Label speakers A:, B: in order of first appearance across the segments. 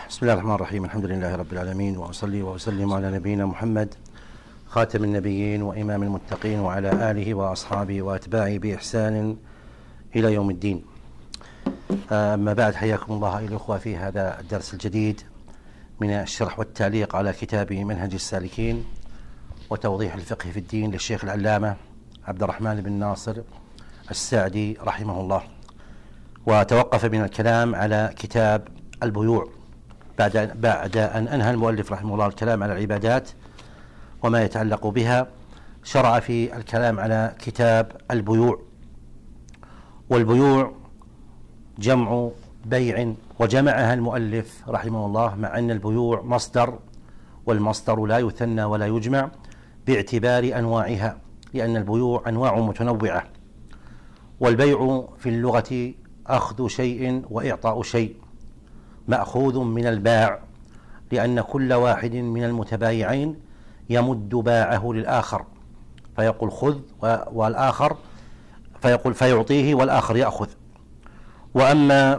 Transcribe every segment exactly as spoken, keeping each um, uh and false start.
A: بسم الله الرحمن الرحيم. الحمد لله رب العالمين، وأصلي وأسلم على نبينا محمد خاتم النبيين وإمام المتقين وعلى آله وأصحابه وأتباعه بإحسان إلى يوم الدين. أما بعد، حياكم الله أيها الأخوة في هذا الدرس الجديد من الشرح والتعليق على كتاب منهج السالكين وتوضيح الفقه في الدين للشيخ العلامة عبد الرحمن بن ناصر السعدي رحمه الله. وتوقف من الكلام على كتاب البيوع بعد بعد أن أنهى المؤلف رحمه الله الكلام على العبادات وما يتعلق بها، شرع في الكلام على كتاب البيوع. والبيوع جمع بيع، وجمعها المؤلف رحمه الله، مع أن البيوع مصدر، والمصدر لا يثنى ولا يجمع باعتبار أنواعها، لأن البيوع أنواع متنوعة. والبيع في اللغة أخذ شيء وإعطاء شيء، مأخوذ من الباع، لأن كل واحد من المتبايعين يمد باعه للآخر فيقول خذ، والآخر فيقول فيعطيه والآخر يأخذ. وأما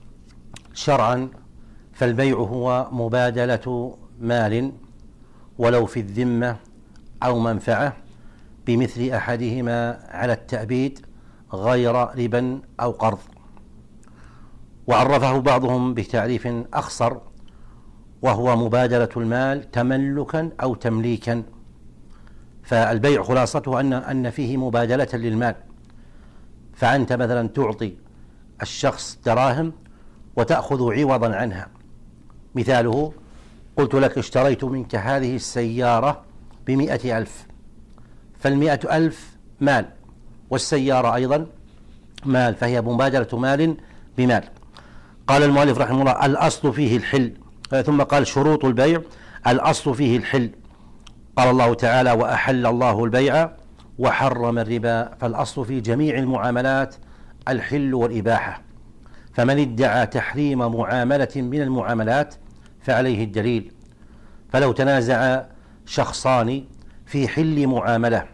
A: شرعا فالبيع هو مبادلة مال ولو في الذمة أو منفعة بمثل أحدهما على التأبيد غير ربا أو قرض. وعرفه بعضهم بتعريف أخصر، وهو مبادلة المال تملكا أو تمليكا. فالبيع خلاصته أن أن فيه مبادلة للمال، فأنت مثلا تعطي الشخص دراهم وتأخذ عوضا عنها. مثاله: قلت لك اشتريت منك هذه السيارة بمئة ألف، فالمئة ألف مال والسيارة أيضا مال، فهي مبادلة مال بمال. قال المؤلف رحمه الله: الأصل فيه الحل. ثم قال: شروط البيع: الأصل فيه الحل. قال الله تعالى: وأحل الله البيع وحرم الربا. فالأصل في جميع المعاملات الحل والإباحة، فمن ادعى تحريم معاملة من المعاملات فعليه الدليل. فلو تنازع شخصان في حل معاملة،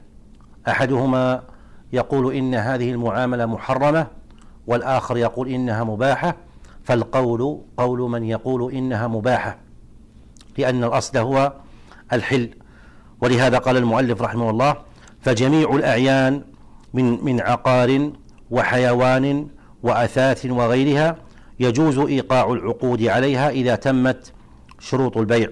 A: أحدهما يقول إن هذه المعاملة محرمة والآخر يقول إنها مباحة، فالقول قول من يقول إنها مباحة، لأن الأصل هو الحل. ولهذا قال المؤلف رحمه الله: فجميع الأعيان من من عقار وحيوان وأثاث وغيرها يجوز إيقاع العقود عليها إذا تمت شروط البيع.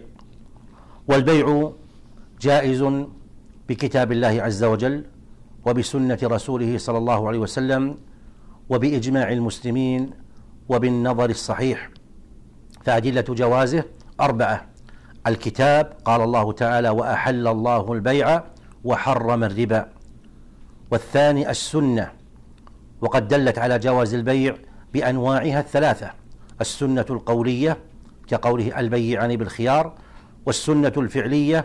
A: والبيع جائز بكتاب الله عز وجل وبسنة رسوله صلى الله عليه وسلم وبإجماع المسلمين وبالنظر الصحيح. فأدلة جوازه أربعة: الكتاب، قال الله تعالى: وأحل الله البيع وحرم الربا. والثاني السنة، وقد دلت على جواز البيع بأنواعها الثلاثة: السنة القولية كقوله البيعان بالخيار، والسنة الفعلية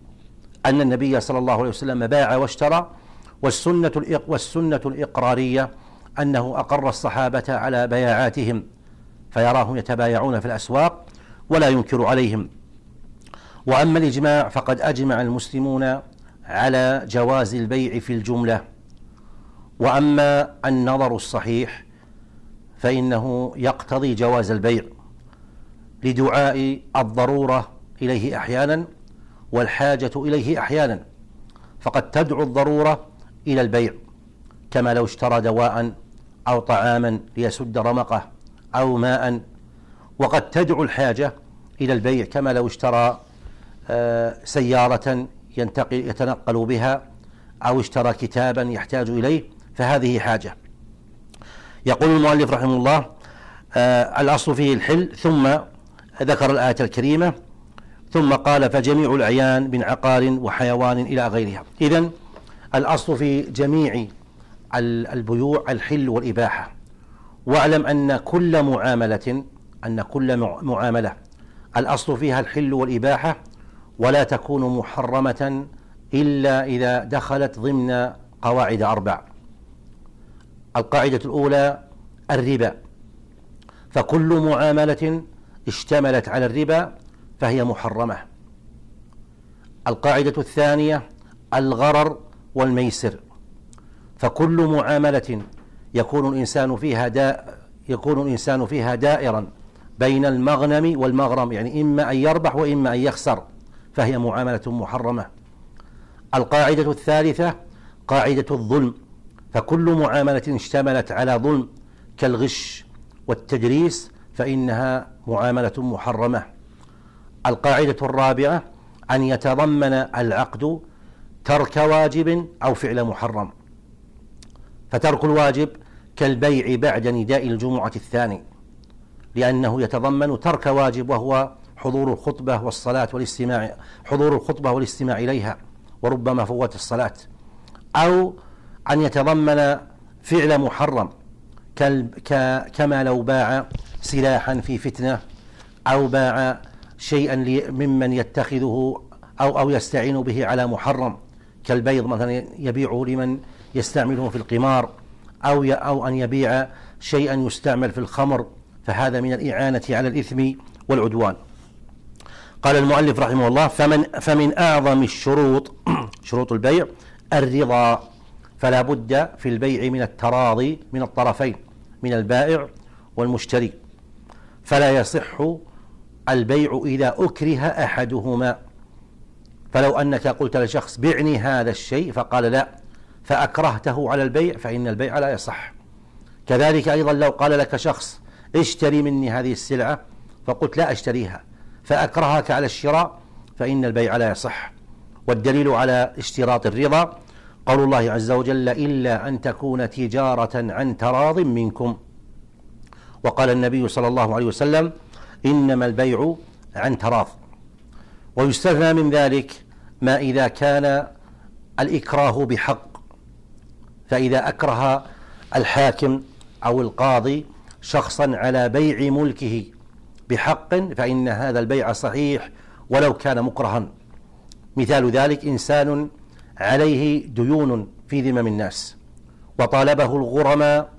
A: أن النبي صلى الله عليه وسلم باع واشترى، والسنة والسنة الإقرارية أنه أقر الصحابة على بياعاتهم فيراهم يتبايعون في الأسواق ولا ينكر عليهم. وأما الإجماع فقد أجمع المسلمون على جواز البيع في الجملة. وأما النظر الصحيح فإنه يقتضي جواز البيع لدعاء الضرورة إليه أحيانا والحاجة إليه أحيانا، فقد تدعو الضرورة إلى البيع، كما لو اشترى دواء أو طعاما ليسد رمقه أو ماء. وقد تدعو الحاجة إلى البيع، كما لو اشترى سيارة ينتقل يتنقل بها أو اشترى كتابا يحتاج إليه، فهذه حاجة. يقول المؤلف رحمه الله: الأصل فيه الحل. ثم ذكر الآية الكريمة، ثم قال: فجميع الأعيان من عقار وحيوان إلى غيرها. إذن الأصل في جميع البيوع الحل والإباحة. واعلم أن كل معاملة أن كل معاملة الأصل فيها الحل والإباحة، ولا تكون محرمة إلا إذا دخلت ضمن قواعد أربع. القاعدة الأولى الربا، فكل معاملة اشتملت على الربا فهي محرمة. القاعدة الثانية الغرر والميسر، فكل معاملة يكون الإنسان فيها دا يكون الإنسان فيها دائرا بين المغنم والمغرم، يعني إما أن يربح وإما أن يخسر، فهي معاملة محرمة. القاعدة الثالثة قاعدة الظلم، فكل معاملة اشتملت على ظلم كالغش والتدريس فإنها معاملة محرمة. القاعدة الرابعة أن يتضمن العقد ترك واجب أو فعل محرم، فترك الواجب كالبيع بعد نداء الجمعة الثاني، لأنه يتضمن ترك واجب وهو حضور الخطبة والصلاة والاستماع حضور الخطبة والاستماع إليها، وربما فوت الصلاة. أو أن يتضمن فعل محرم كما لو باع سلاحا في فتنة، أو باع شيئا ممن يتخذه أو أو يستعين به على محرم كالبيض مثلا يبيعه لمن يستعمله في القمار، أو أو أن يبيع شيئا يستعمل في الخمر، فهذا من الإعانة على الإثم والعدوان. قال المؤلف رحمه الله: فمن فمن أعظم الشروط شروط البيع الرضا، فلا بد في البيع من التراضي من الطرفين، من البائع والمشتري، فلا يصح البيع إذا أكره أحدهما. فلو أنك قلت لشخص بعني هذا الشيء فقال لا، فأكرهته على البيع، فإن البيع لا يصح. كذلك أيضا لو قال لك شخص اشتري مني هذه السلعة فقلت لا أشتريها، فأكرهك على الشراء، فإن البيع لا يصح. والدليل على اشتراط الرضا قول الله عز وجل: إلا أن تكون تجارة عن تراض منكم. وقال النبي صلى الله عليه وسلم: إنما البيع عن تراض. ويستثنى من ذلك ما إذا كان الإكراه بحق، فإذا أكره الحاكم أو القاضي شخصا على بيع ملكه بحق فإن هذا البيع صحيح ولو كان مكرها. مثال ذلك: إنسان عليه ديون في ذمم الناس وطالبه الغرماء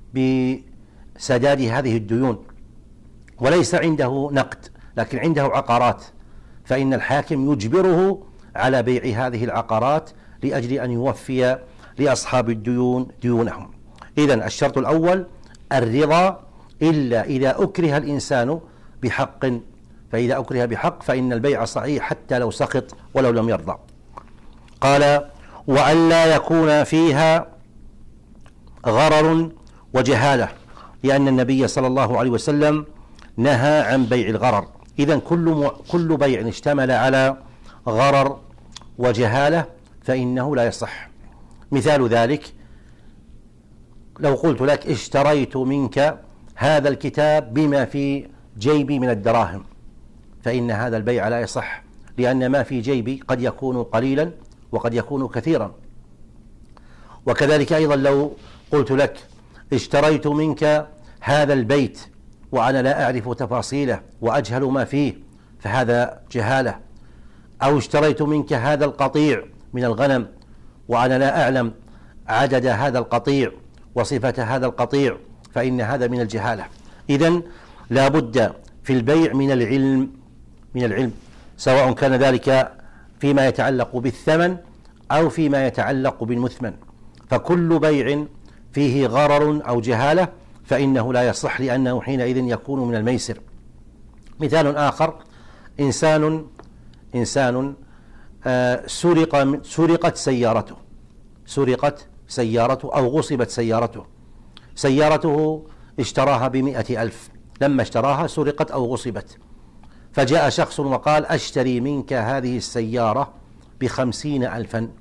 A: بسداد هذه الديون، وليس عنده نقد لكن عنده عقارات، فإن الحاكم يجبره على بيع هذه العقارات لأجل أن يوفي لأصحاب الديون ديونهم. إذن الشرط الأول الرضا، إلا إذا أكره الإنسان بحق، فإذا أكره بحق فإن البيع صحيح حتى لو سخط ولو لم يرضى. قال: وأن لا يكون فيها غرر وجهالة، لأن النبي صلى الله عليه وسلم نهى عن بيع الغرر. إذن كل كل بيع اشتمل على غرر وجهالة فإنه لا يصح. مثال ذلك: لو قلت لك اشتريت منك هذا الكتاب بما في جيبي من الدراهم، فإن هذا البيع لا يصح، لأن ما في جيبي قد يكون قليلا وقد يكون كثيرا. وكذلك أيضا لو قلت لك اشتريت منك هذا البيت وأنا لا أعرف تفاصيله وأجهل ما فيه، فهذا جهالة. أو اشتريت منك هذا القطيع من الغنم وأنا لا أعلم عدد هذا القطيع وصفة هذا القطيع، فإن هذا من الجهالة. إذن لا بد في البيع من العلم من العلم سواء كان ذلك فيما يتعلق بالثمن أو فيما يتعلق بالمثمن، فكل بيع فيه غرر أو جهالة فإنه لا يصح، لأنه حينئذ يكون من الميسر. مثال آخر: إنسان إنسان آه سرق سرقت سيارته سرقت سيارته أو غصبت سيارته سيارته اشتراها بمئة ألف، لما اشتراها سرقت أو غصبت، فجاء شخص وقال: أشتري منك هذه السيارة بخمسين ألفا،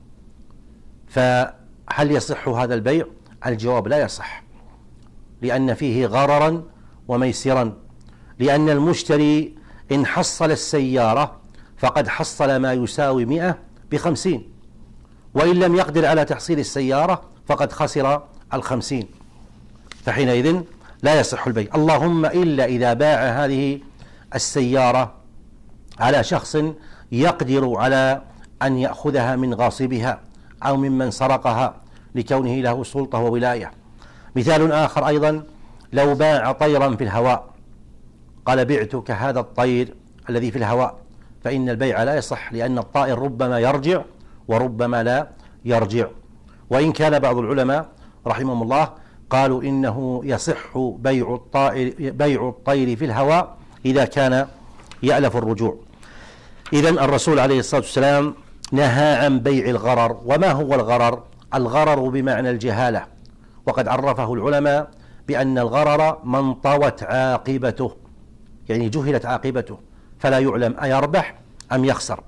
A: فهل يصح هذا البيع؟ الجواب: لا يصح، لأن فيه غررا وميسرا، لأن المشتري إن حصل السيارة فقد حصل ما يساوي مئة بخمسين، وإن لم يقدر على تحصيل السيارة فقد خسر الخمسين، فحينئذ لا يصح البيع. اللهم إلا إذا باع هذه السيارة على شخص يقدر على أن يأخذها من غاصبها أو ممن سرقها لكونه له سلطة وولاية. مثال آخر أيضا: لو باع طيرا في الهواء قال: بعتك هذا الطير الذي في الهواء، فإن البيع لا يصح، لأن الطائر ربما يرجع وربما لا يرجع. وإن كان بعض العلماء رحمهم الله قالوا إنه يصح بيع الطائر, بيع الطير في الهواء إذا كان يألف الرجوع. إذن الرسول عليه الصلاة والسلام نهى عن بيع الغرر. وما هو الغرر؟ الغرر بمعنى الجهالة، وقد عرفه العلماء بأن الغرر من طوت عاقبته، يعني جهلت عاقبته فلا يعلم أيربح أم يخسر.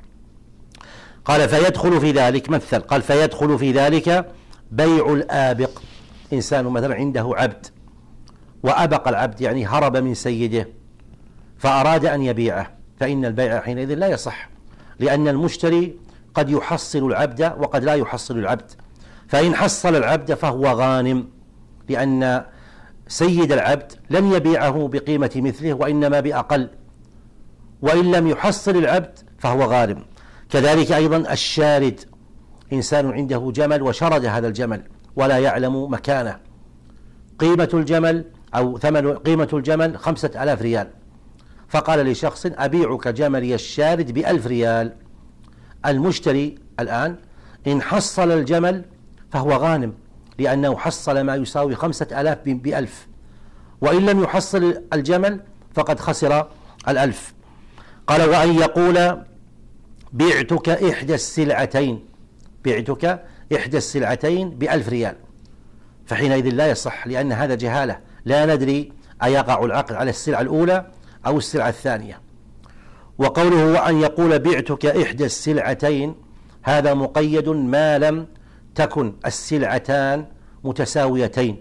A: قال فيدخل في ذلك، مثل قال فيدخل في ذلك بيع الآبق. إنسان مثلا عنده عبد وأبق العبد، يعني هرب من سيده فأراد أن يبيعه، فإن البيع حينئذ لا يصح، لأن المشتري قد يحصل العبد وقد لا يحصل العبد. فإن حصل العبد فهو غانم، لأن سيد العبد لن يبيعه بقيمة مثله وإنما بأقل، وإن لم يحصل العبد فهو غانم. كذلك أيضا الشارد، إنسان عنده جمل وشرد هذا الجمل ولا يعلم مكانه، قيمة الجمل أو ثمن قيمة الجمل خمسة آلاف ريال، فقال لشخص أبيعك جملي الشارد بألف ريال. المشتري الآن إن حصل الجمل فهو غانم، لأنه حصل ما يساوي خمسة آلاف بألف، وإن لم يحصل الجمل فقد خسر الألف. قال وأن يقول بعتك إحدى السلعتين، بعتك إحدى السلعتين بألف ريال، فحينئذ لا يصح، لأن هذا جهالة، لا ندري أيقع العقد على السلعة الأولى أو السلعة الثانية. وقوله وأن يقول بعتك إحدى السلعتين، هذا مقيد ما لم تكن السلعتان متساويتين،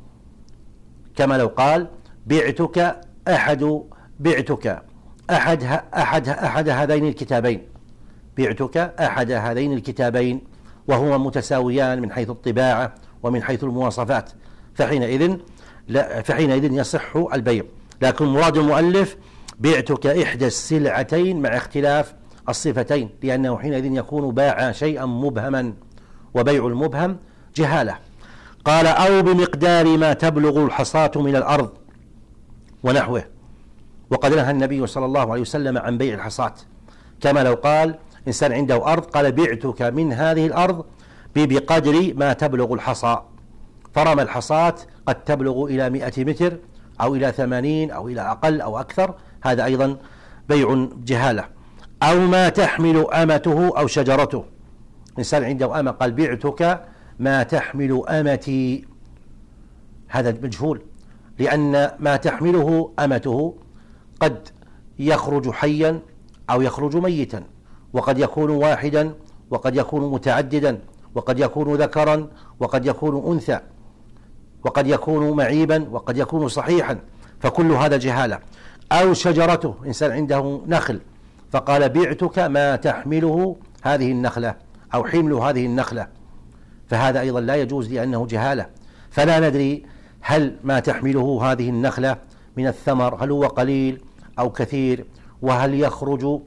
A: كما لو قال بعتك أحد بعتك أحد أحد أحد هذين الكتابين، بعتك أحد هذين الكتابين وهما متساويان من حيث الطباعة ومن حيث المواصفات، فحينئذ لا فحينئذ يصح البيع. لكن مراد المؤلف بعتك إحدى السلعتين مع اختلاف الصفتين، لأنه حينئذ يكون باع شيئا مبهما، وبيع المبهم جهالة. قال أو بمقدار ما تبلغ الحصاة من الأرض ونحوه. وقد نهى النبي صلى الله عليه وسلم عن بيع الحصاة، كما لو قال إنسان عنده أرض قال بعتك من هذه الأرض بقدر ما تبلغ الحصى، فرمى الحصاة قد تبلغ إلى مئة متر أو إلى ثمانين أو إلى أقل أو أكثر، هذا أيضا بيع جهالة. أو ما تحمل أمته أو شجرته، إنسان عنده أمة قال بعتك ما تحمل أمتي، هذا مجهول، لأن ما تحمله أمته قد يخرج حيا أو يخرج ميتا، وقد يكون واحدا وقد يكون متعددا، وقد يكون ذكرا وقد يكون أنثى، وقد يكون معيبا وقد يكون صحيحا، فكل هذا جهالة. أو شجرته، إنسان عنده نخل فقال بعتك ما تحمله هذه النخلة أو حمل هذه النخلة، فهذا أيضا لا يجوز لأنه جهالة، فلا ندري هل ما تحمله هذه النخلة من الثمر هل هو قليل أو كثير، وهل يخرج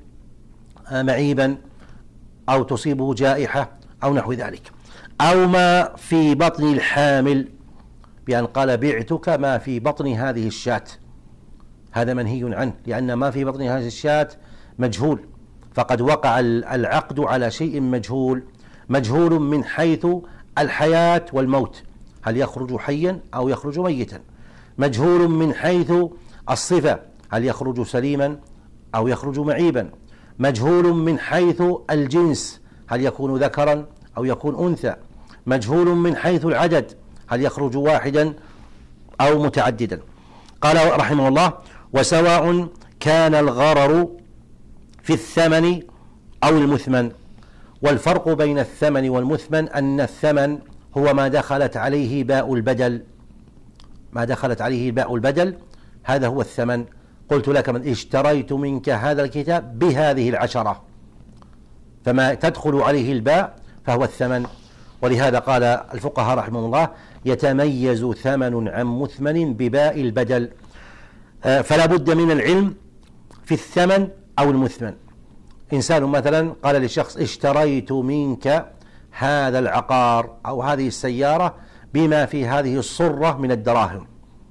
A: معيبا أو تصيبه جائحة أو نحو ذلك. أو ما في بطن الحامل، بأن قال بعتك ما في بطن هذه الشاة، هذا منهي عنه، لأن ما في بطن هذه الشاة مجهول، فقد وقع العقد على شيء مجهول، مجهول من حيث الحياة والموت، هل يخرج حيا أو يخرج ميتا، مجهول من حيث الصفة، هل يخرج سليما أو يخرج معيبا، مجهول من حيث الجنس، هل يكون ذكرا أو يكون أنثى، مجهول من حيث العدد، هل يخرج واحدا أو متعددا. قال رحمه الله وسواء كان الغرر في الثمن أو المثمن. والفرق بين الثمن والمثمن أن الثمن هو ما دخلت عليه باء البدل، ما دخلت عليه باء البدل هذا هو الثمن. قلت لك من اشتريت منك هذا الكتاب بهذه العشرة، فما تدخل عليه الباء فهو الثمن. ولهذا قال الفقهاء رحمه الله يتميز ثمن عن مثمن بباء البدل، فلا بد من العلم في الثمن أو المثمن. إنسان مثلا قال لشخص اشتريت منك هذا العقار أو هذه السيارة بما في هذه الصرة من الدراهم،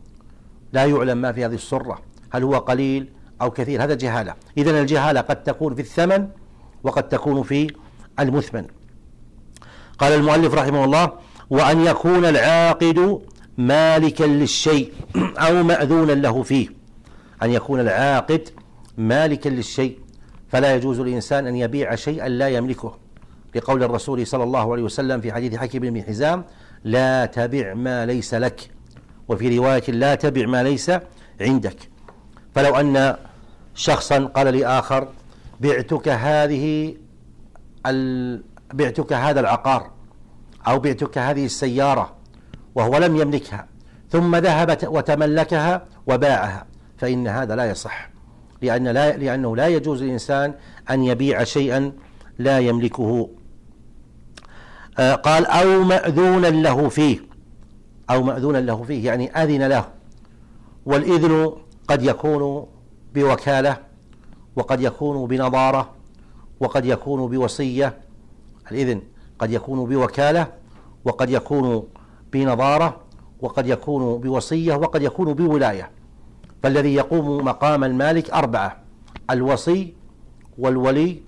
A: لا يعلم ما في هذه الصرة هل هو قليل أو كثير، هذا جهالة. إذن الجهالة قد تكون في الثمن وقد تكون في المثمن. قال المؤلف رحمه الله وأن يكون العاقد مالكا للشيء أو مأذونا له فيه، أن يكون العاقد مالكا للشيء، فلا يجوز للإنسان أن يبيع شيئا لا يملكه، لقول الرسول صلى الله عليه وسلم في حديث حكيم بن حزام: لا تبع ما ليس لك، وفي رواية: لا تبع ما ليس عندك. فلو أن شخصا قال لآخر: بعتك هذه ال... بعتك هذا العقار أو بعتك هذه السيارة، وهو لم يملكها، ثم ذهب وتملكها وباعها، فإن هذا لا يصح، لأن لا لأنه لا يجوز للإنسان أن يبيع شيئا لا يملكه. آه قال: أو مأذونا له فيه، أو مأذونا له فيه يعني أذن له، والإذن قد يكون بوكالة، وقد يكون بنظارة، وقد يكون بوصية. الإذن قد يكون بوكالة، وقد يكون بنظارة، وقد يكون بوصية، وقد يكون بولاية. فالذي يقوم مقام المالك أربعة: الوصي والولي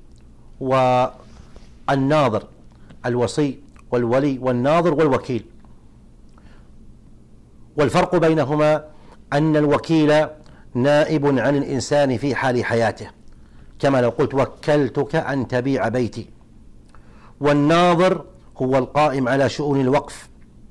A: والناظر، الوصي والولي والناظر والوكيل. والفرق بينهما أن الوكيل نائب عن الإنسان في حال حياته، كما لو قلت: وكلتك أن تبيع بيتي. والناظر هو القائم على شؤون الوقف.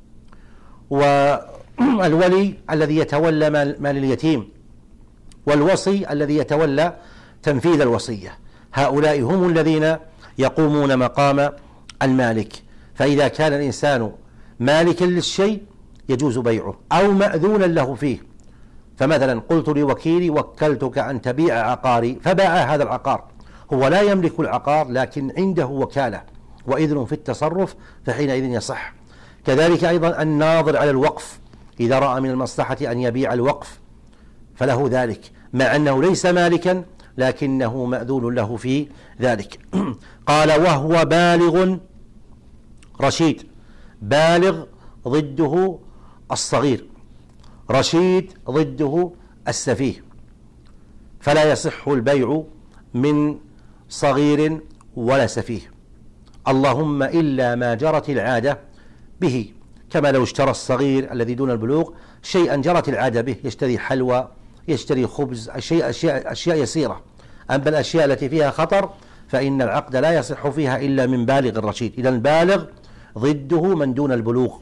A: والولي الذي يتولى مال اليتيم، والوصي الذي يتولى تنفيذ الوصية. هؤلاء هم الذين يقومون مقام المالك. فإذا كان الإنسان مالكا للشيء يجوز بيعه أو مأذونا له فيه. فمثلا قلت لوكيلي: وكلتك أن تبيع عقاري، فباع هذا العقار. هو لا يملك العقار، لكن عنده وكالة وإذن في التصرف، فحينئذ يصح. كذلك أيضا الناظر على الوقف، إذا رأى من المصلحة أن يبيع الوقف فله ذلك، مع أنه ليس مالكا لكنه مأذون له في ذلك. قال: وهو بالغ رشيد. بالغ ضده الصغير، رشيد ضده السفيه، فلا يصح البيع من صغير ولا سفيه، اللهم إلا ما جرت العادة به، كما لو اشترى الصغير الذي دون البلوغ شيئا جرت العادة به، يشتري حلوى، يشتري خبز، أشياء, أشياء, أشياء يسيرة. أما الأشياء التي فيها خطر فإن العقد لا يصح فيها إلا من بالغ الرشيد. إذا البالغ ضده من دون البلوغ،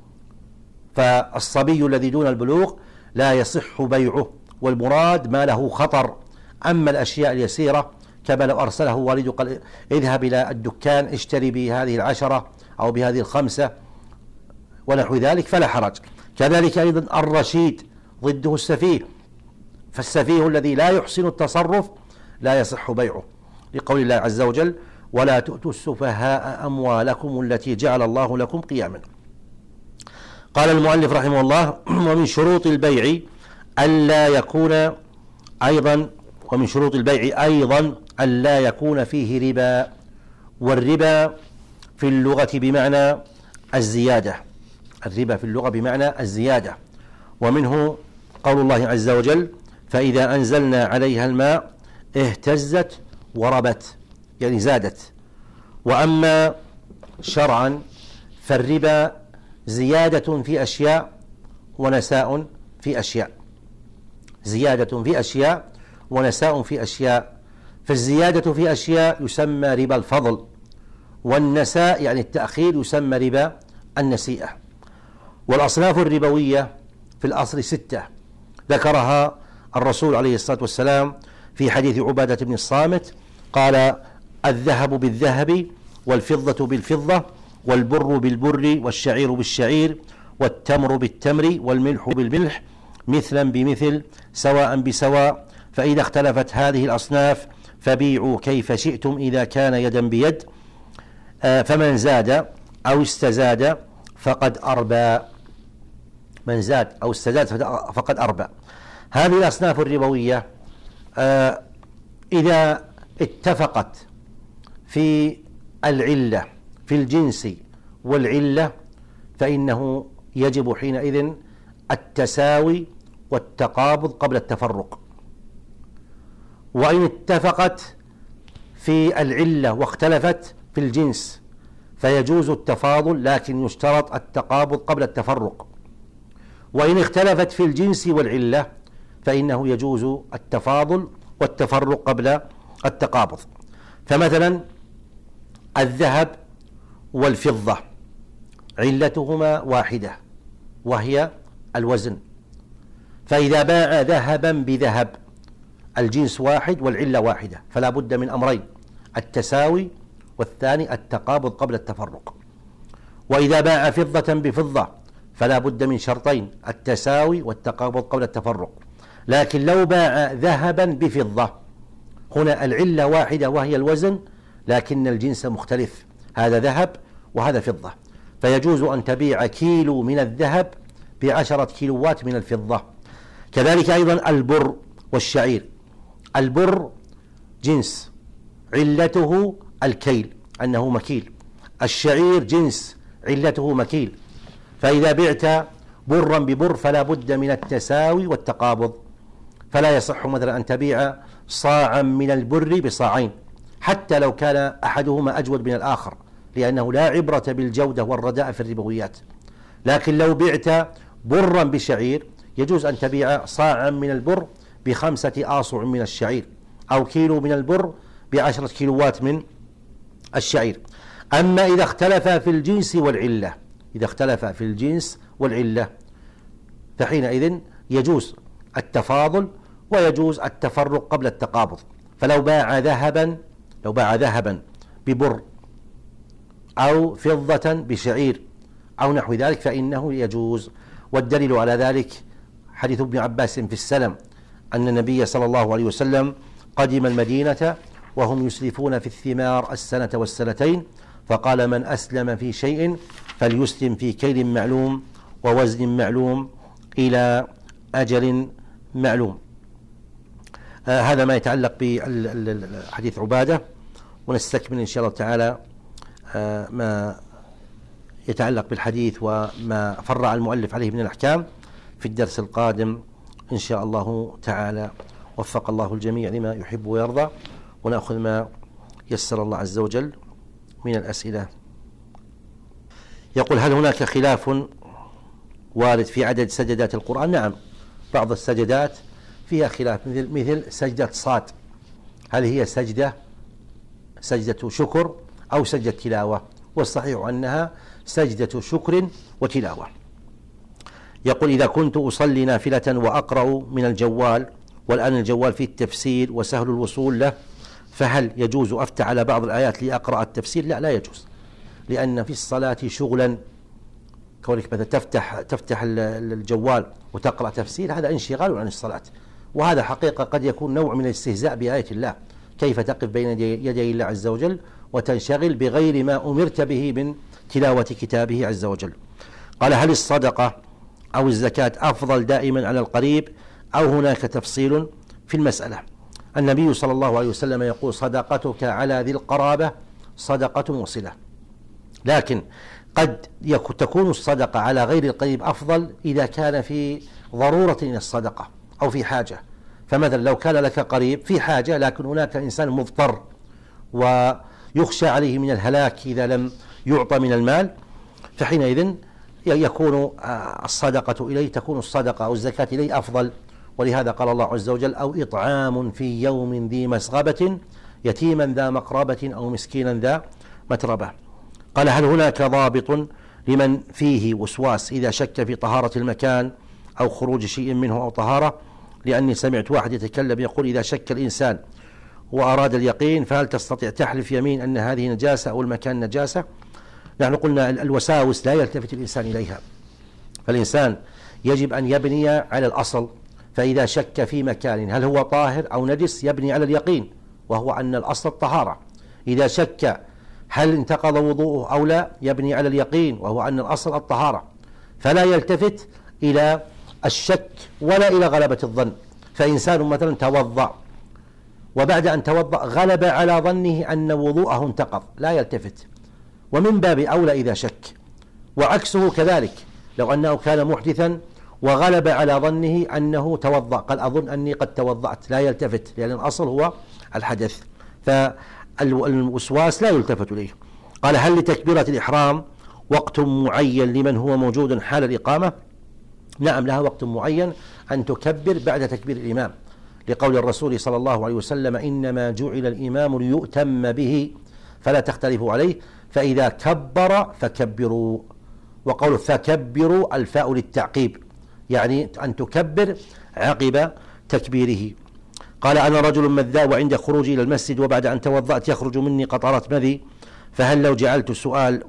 A: فالصبي الذي دون البلوغ لا يصح بيعه، والمراد ما له خطر. أما الأشياء اليسيرة كما لو أرسله والده قال: اذهب إلى الدكان اشتري بهذه العشرة أو بهذه الخمسة ونحو ذلك، فلا حرج. كذلك أيضا الرشيد ضده السفيه، فالسفيه الذي لا يحسن التصرف لا يصح بيعه، لقول الله عز وجل: ولا تؤتوا السفهاء أموالكم التي جعل الله لكم قياما. قال المؤلف رحمه الله: ومن شروط البيع ألا يكون أيضا ومن شروط البيع أيضا ألا يكون فيه ربا. والربا في اللغة بمعنى الزيادة، الربا في اللغة بمعنى الزيادة. ومنه قول الله عز وجل: فإذا أنزلنا عليها الماء اهتزت وربت، يعني زادت. وأما شرعا فالربا زيادة في أشياء ونساء في أشياء، زيادة في أشياء ونساء في أشياء. فالزيادة في أشياء يسمى ربا الفضل، والنساء يعني التأخير يسمى ربا النسيئة. والأصناف الربوية في الأصل ستة ذكرها الرسول عليه الصلاة والسلام في حديث عبادة بن الصامت، قال: الذهب بالذهب، والفضة بالفضة، والبر بالبر، والشعير بالشعير، والتمر بالتمر، والملح بالملح، مثلا بمثل، سواء بسواء. فإذا اختلفت هذه الأصناف فبيعوا كيف شئتم إذا كان يدا بيد، فمن زاد أو استزاد فقد أربى، من زاد أو استزاد فقد أربى. هذه الأصناف الربوية إذا اتفقت في العلة، في الجنس والعلة، فإنه يجب حينئذ التساوي والتقابض قبل التفرق. وإن اتفقت في العلة واختلفت في الجنس فيجوز التفاضل، لكن يشترط التقابض قبل التفرق. وإن اختلفت في الجنس والعلة فإنه يجوز التفاضل والتفرق قبل التقابض. فمثلا الذهب والفضة علتهما واحدة وهي الوزن، فإذا باع ذهبا بذهب الجنس واحد والعلة واحدة فلا بد من أمرين: التساوي، والثاني التقابض قبل التفرق. وإذا باع فضة بفضة فلا بد من شرطين: التساوي والتقابض قبل التفرق. لكن لو باع ذهبا بفضة هنا العلة واحدة وهي الوزن، لكن الجنس مختلف، هذا ذهب وهذا فضة، فيجوز أن تبيع كيلو من الذهب بعشرة كيلوات من الفضة. كذلك أيضا البر والشعير. البر جنس علته الكيل أنه مكيل، الشعير جنس علته مكيل، فإذا بعت برا ببر فلا بد من التساوي والتقابض، فلا يصح مثلا أن تبيع صاعا من البر بصاعين حتى لو كان أحدهما أجود من الآخر، لأنه لا عبرة بالجودة والرداء في الربويات. لكن لو بعت برا بشعير يجوز أن تبيع صاعا من البر بخمسة آصع من الشعير، أو كيلو من البر بعشرة كيلوات من الشعير. أما إذا اختلف في الجنس والعلة إذا اختلف في الجنس والعلة فحينئذ يجوز التفاضل ويجوز التفرق قبل التقابض. فلو باع ذهبا لو باع ذهبا ببر أو فضة بشعير أو نحو ذلك فإنه يجوز. والدليل على ذلك حديث ابن عباس في السلم أن النبي صلى الله عليه وسلم قدم المدينة وهم يسلفون في الثمار السنة والسنتين، فقال: من أسلم في شيء فليسلم في كيل معلوم ووزن معلوم إلى أجل معلوم. آه هذا ما يتعلق بحديث عبادة، ونستكمل إن شاء الله تعالى آه ما يتعلق بالحديث وما فرع المؤلف عليه من الأحكام في الدرس القادم إن شاء الله تعالى. وفق الله الجميع لما يحب ويرضى، ونأخذ ما يسر الله عز وجل من الأسئلة. يقول: هل هناك خلاف وارد في عدد سجدات القرآن؟ نعم، بعض السجدات فيها خلاف، مثل مثل سجدة صاد، هل هي سجدة سجدة شكر أو سجدة تلاوة؟ والصحيح أنها سجدة شكر وتلاوة. يقول: إذا كنت أصلي نافلة وأقرأ من الجوال، والآن الجوال فيه التفسير وسهل الوصول له، فهل يجوز أفتح على بعض الآيات لأقرأ التفسير؟ لا، لا يجوز، لأن في الصلاة شغلا. كونك مثلا تفتح تفتح الجوال وتقرأ تفسير هذا انشغال عن الصلاة، وهذا حقيقة قد يكون نوع من الاستهزاء بآية الله. كيف تقف بين يدي الله عز وجل وتنشغل بغير ما أمرت به من تلاوة كتابه عز وجل؟ قال: هل الصدقة أو الزكاة أفضل دائما على القريب أو هناك تفصيل في المسألة؟ النبي صلى الله عليه وسلم يقول: صدقتك على ذي القرابة صدقة وصلة. لكن قد تكون الصدقة على غير القريب أفضل إذا كان في ضرورة من الصدقة أو في حاجة. فمثلا لو كان لك قريب في حاجة لكن هناك إنسان مضطر ويخشى عليه من الهلاك إذا لم يعطى من المال، فحينئذ يكون الصدقة إليه تكون الصدقة أو الزكاة إليه أفضل. ولهذا قال الله عز وجل: أو إطعام في يوم ذي مسغبة يتيما ذا مقربة أو مسكينا ذا متربة. قال: هل هناك ضابط لمن فيه وسواس إذا شك في طهارة المكان أو خروج شيء منه أو طهارة؟ لأني سمعت واحد يتكلم يقول: إذا شك الإنسان وأراد اليقين فهل تستطيع تحلف يمين أن هذه نجاسة أو المكان نجاسة؟ نحن قلنا الوساوس لا يلتفت الإنسان إليها، فالإنسان يجب أن يبني على الأصل. فإذا شك في مكان هل هو طاهر أو نجس يبني على اليقين، وهو أن الأصل الطهارة. إذا شك هل انتقض وضوءه أو لا يبني على اليقين، وهو أن الأصل الطهارة. فلا يلتفت إلى الشك ولا إلى غلبة الظن. فإنسان مثلا توضأ وبعد أن توضأ غلب على ظنه أن وضوءه انتقض، لا يلتفت، ومن باب أولى إذا شك. وعكسه كذلك، لو أنه كان محدثا وغلب على ظنه أنه توضأ، قال: أظن أني قد توضأت، لا يلتفت، لأن الأصل هو الحدث. فالوسواس لا يلتفت إليه. قال: هل لتكبيرة الإحرام وقت معين لمن هو موجود حال الإقامة؟ نعم لها وقت معين أن تكبر بعد تكبير الإمام، لقول الرسول صلى الله عليه وسلم: إنما جعل الإمام ليؤتم به فلا تختلفوا عليه، فإذا كبر فكبروا. وقول فكبروا الفاء للتعقيب، يعني أن تكبر عقب تكبيره. قال: أنا رجل مذاء، وعند خروجي إلى المسجد وبعد أن توضأت يخرج مني قطرات مذي، فهل لو جعلت السؤال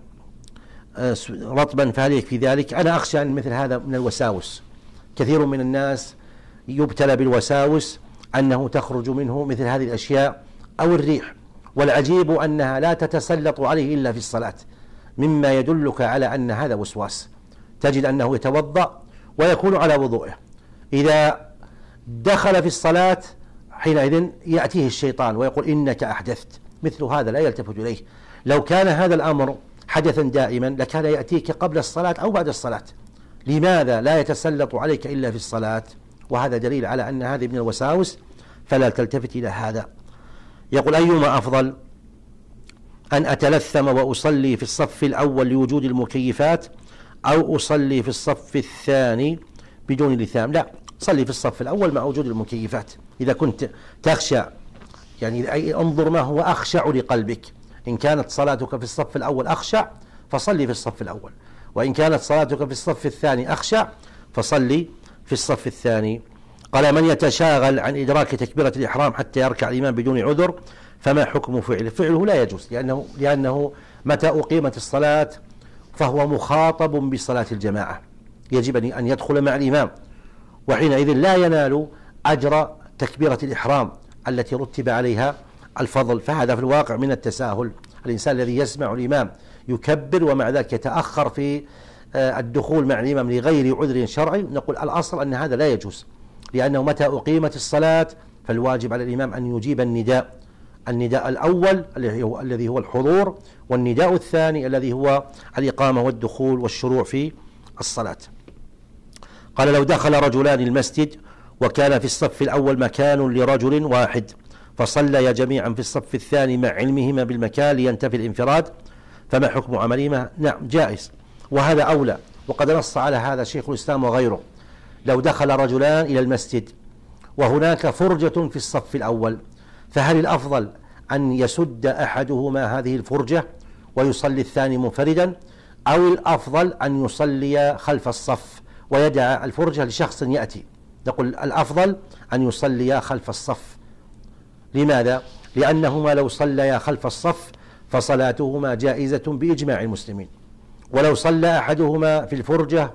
A: رطبا فهل يكفي ذلك؟ أنا أخشى أن مثل هذا من الوساوس، كثير من الناس يبتلى بالوساوس أنه تخرج منه مثل هذه الأشياء أو الريح، والعجيب أنها لا تتسلط عليه إلا في الصلاة، مما يدلك على أن هذا وسواس. تجد أنه يتوضأ ويكون على وضوءه، إذا دخل في الصلاة حينئذ يأتيه الشيطان ويقول: إنك أحدثت. مثل هذا لا يلتفت إليه. لو كان هذا الأمر حدثا دائما لكان يأتيك قبل الصلاة أو بعد الصلاة. لماذا لا يتسلط عليك إلا في الصلاة؟ وهذا دليل على أن هذه من الوساوس، فلا تلتفت إلى هذا. يقول: أيما أفضل، أن أتلثم وأصلي في الصف الأول لوجود المكيفات، أو أصلي في الصف الثاني بدون لثام؟ لا، صلي في الصف الأول مع وجود المكيفات. إذا كنت تخشى، يعني انظر ما هو أخشع لقلبك. إن كانت صلاتك في الصف الأول أخشع فصلي في الصف الأول، وإن كانت صلاتك في الصف الثاني أخشع فصلي في الصف الثاني. قال: من يتشاغل عن إدراك تكبيرة الإحرام حتى يركع الإمام بدون عذر فما حكم فعله؟ فعله لا يجوز، لأنه, لأنه متى أقيمت الصلاة فهو مخاطب بصلاة الجماعة، يجب أن يدخل مع الإمام، وحينئذ لا ينال أجر تكبيرة الإحرام التي رتب عليها الفضل. فهذا في الواقع من التساهل. الإنسان الذي يسمع الإمام يكبر ومع ذلك يتأخر في الدخول مع الإمام لغير عذر شرعي، نقول الأصل أن هذا لا يجوز، لأنه متى أقيمت الصلاة فالواجب على الإمام أن يجيب النداء، النداء الأول الذي هو الحضور، والنداء الثاني الذي هو الإقامة والدخول والشروع في الصلاة. قال: لو دخل رجلان المسجد وكان في الصف الأول مكان لرجل واحد فصليا جميعا في الصف الثاني مع علمهما بالمكان لينتفي الانفراد، فما حكم عملهما؟ نعم، جائز، وهذا أولى، وقد نص على هذا شيخ الإسلام وغيره. لو دخل رجلان إلى المسجد وهناك فرجة في الصف الأول، فهل الأفضل أن يسد أحدهما هذه الفرجة ويصلي الثاني منفردا، أو الأفضل أن يصلي خلف الصف ويدع الفرجة لشخص يأتي؟ نقول الأفضل أن يصلي خلف الصف. لماذا؟ لأنهما لو صليا خلف الصف فصلاتهما جائزة بإجماع المسلمين، ولو صلى أحدهما في الفرجة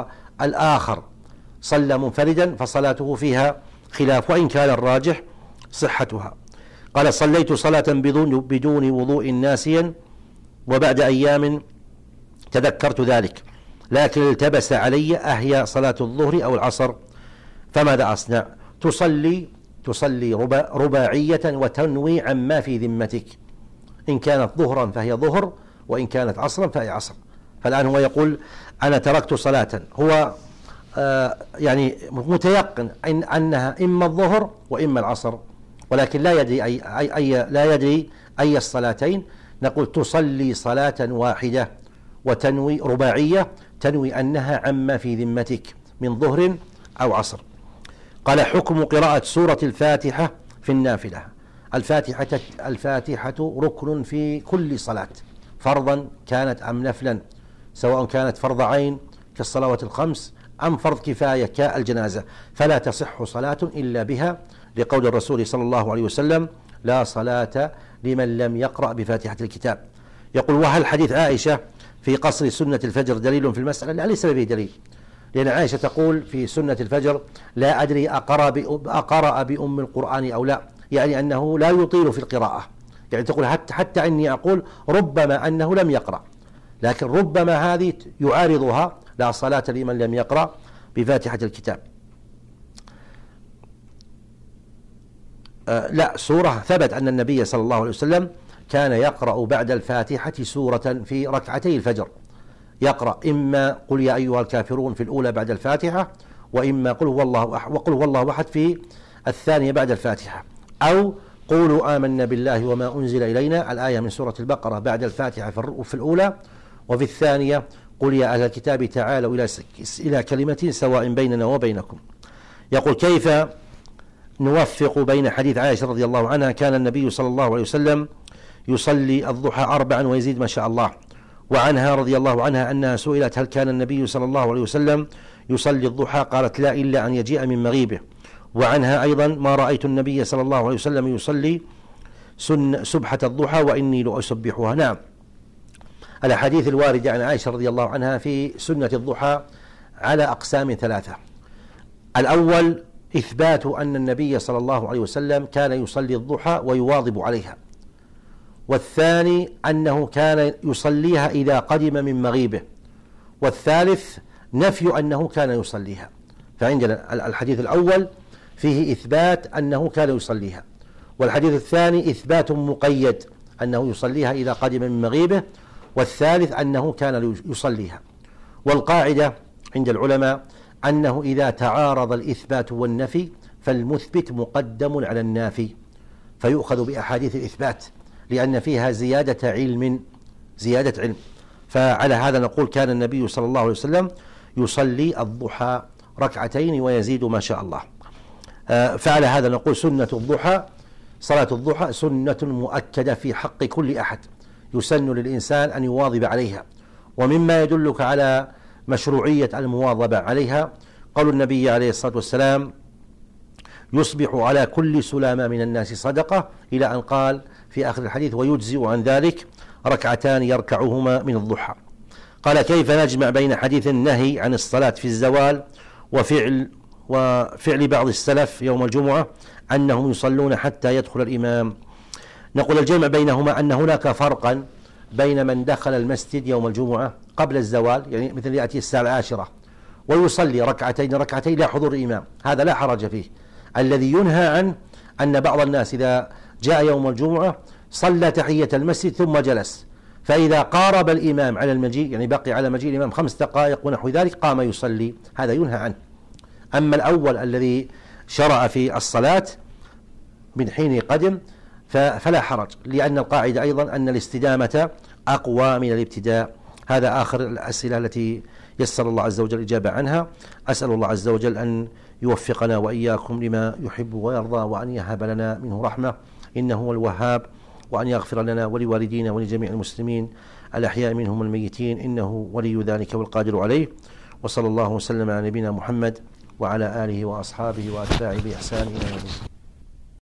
A: والآخر صلى منفردا فصلاته فيها خلاف، وإن كان الراجح صحتها. قال: صليت صلاة بدون, بدون وضوء ناسيا، وبعد أيام تذكرت ذلك، لكن التبس علي أهي صلاة الظهر أو العصر، فماذا أصنع؟ تصلي تصلي ربا رباعية وتنوي عما في ذمتك. إن كانت ظهرا فهي ظهر، وإن كانت عصرا فهي عصر. فالآن هو يقول: أنا تركت صلاة، هو آه يعني متيقن إن أنها إما الظهر وإما العصر، ولكن لا يدري أي, أي, أي لا يدري أي الصلاتين. نقول تصلي صلاة واحدة وتنوي رباعية، تنوي أنها عما في ذمتك من ظهر أو عصر. قال: حكم قراءة سورة الفاتحة في النافلة. الفاتحة الفاتحة ركن في كل صلاة، فرضا كانت أم نفلا، سواء كانت فرض عين كالصلوات الخمس أم فرض كفاية كالجنازة، فلا تصح صلاة إلا بها، لقول الرسول صلى الله عليه وسلم: لا صلاة لمن لم يقرأ بفاتحة الكتاب. يقول: وهل حديث عائشة في قصر سنة الفجر دليل في المسألة؟ لا، ليس به دليل، لأن عائشة تقول في سنة الفجر: لا أدري أقرأ بأم القرآن أو لا، يعني أنه لا يطيل في القراءة، يعني تقول حتى, حتى أني أقول ربما أنه لم يقرأ، لكن ربما هذه يعارضها: لا صلاة لمن لم يقرأ بفاتحة الكتاب. آه لا، سورة ثبت أن النبي صلى الله عليه وسلم كان يقرأ بعد الفاتحة سورة في ركعتي الفجر، يقرأ إما قل يا أيها الكافرون في الأولى بعد الفاتحة، وإما قل هو الله أحد وقل هو الله أحد في الثانية بعد الفاتحة، أو قولوا آمنا بالله وما أنزل إلينا الآية من سورة البقرة بعد الفاتحة في الأولى، وفي الثانية قل يا أهل الكتاب تعالوا إلى إلى كلمة سواء بيننا وبينكم. يقول كيف نوفق بين حديث عائشة رضي الله عنها كان النبي صلى الله عليه وسلم يصلي الضحى أربعا ويزيد ما شاء الله، وعنها رضي الله عنها أنها سئلت هل كان النبي صلى الله عليه وسلم يصلي الضحى؟ قالت لا إلا أن يجيء من مغيبه. وعنها أيضا ما رأيت النبي صلى الله عليه وسلم يصلي سن سبحة الضحى وإني لأسبحها. نعم، الأحاديث الواردة عن عائشة رضي الله عنها في سنة الضحى على أقسام ثلاثة. الأول إثبات أن النبي صلى الله عليه وسلم كان يصلي الضحى ويواظب عليها، والثاني أنه كان يصليها إذا قدم من مغيبه، والثالث نفي أنه كان يصليها. فعندنا الحديث الأول فيه إثبات أنه كان يصليها، والحديث الثاني إثبات مقيد أنه يصليها إذا قدم من مغيبه، والثالث أنه كان يصليها. والقاعدة عند العلماء أنه إذا تعارض الإثبات والنفي فالمثبت مقدم على النافي، فيؤخذ بأحاديث الإثبات لأن فيها زيادة علم زيادة علم فعلى هذا نقول كان النبي صلى الله عليه وسلم يصلي الضحى ركعتين ويزيد ما شاء الله. فعلى هذا نقول سنة الضحى، صلاة الضحى سنة مؤكدة في حق كل أحد، يسن للإنسان أن يواظب عليها. ومما يدلك على مشروعية المواظبة عليها قول النبي عليه الصلاة والسلام يصبح على كل سلامة من الناس صدقة، إلى أن قال في آخر الحديث ويجزئ عن ذلك ركعتان يركعهما من الضحى. قال كيف نجمع بين حديث النهي عن الصلاة في الزوال وفعل وفعل بعض السلف يوم الجمعة أنهم يصلون حتى يدخل الإمام؟ نقول الجمع بينهما أن هناك فرقا بين من دخل المسجد يوم الجمعة قبل الزوال، يعني مثل يأتي الساعة العاشرة ويصلي ركعتين ركعتين لا حضور الإمام، هذا لا حرج فيه. الذي ينهى عنه أن بعض الناس إذا جاء يوم الجمعة صلى تحية المسجد ثم جلس، فإذا قارب الإمام على المجيء، يعني بقي على مجيء الإمام خمس دقائق ونحو ذلك، قام يصلي، هذا ينهى عنه. أما الأول الذي شرع في الصلاة من حين قدم فلا حرج، لأن القاعدة أيضا أن الاستدامة أقوى من الابتداء. هذا آخر الأسئلة التي يسر الله عز وجل الإجابة عنها. أسأل الله عز وجل أن يوفقنا وإياكم لما يحب ويرضى، وأن يهب لنا منه رحمة إنه هو الوهاب، وأن يغفر لنا ولوالدينا ولجميع المسلمين الأحياء منهم الميتين إنه ولي ذلك والقادر عليه. وصلى الله وسلم على نبينا محمد وعلى آله وأصحابه وأتباعه بإحسان إلى يوم الدين.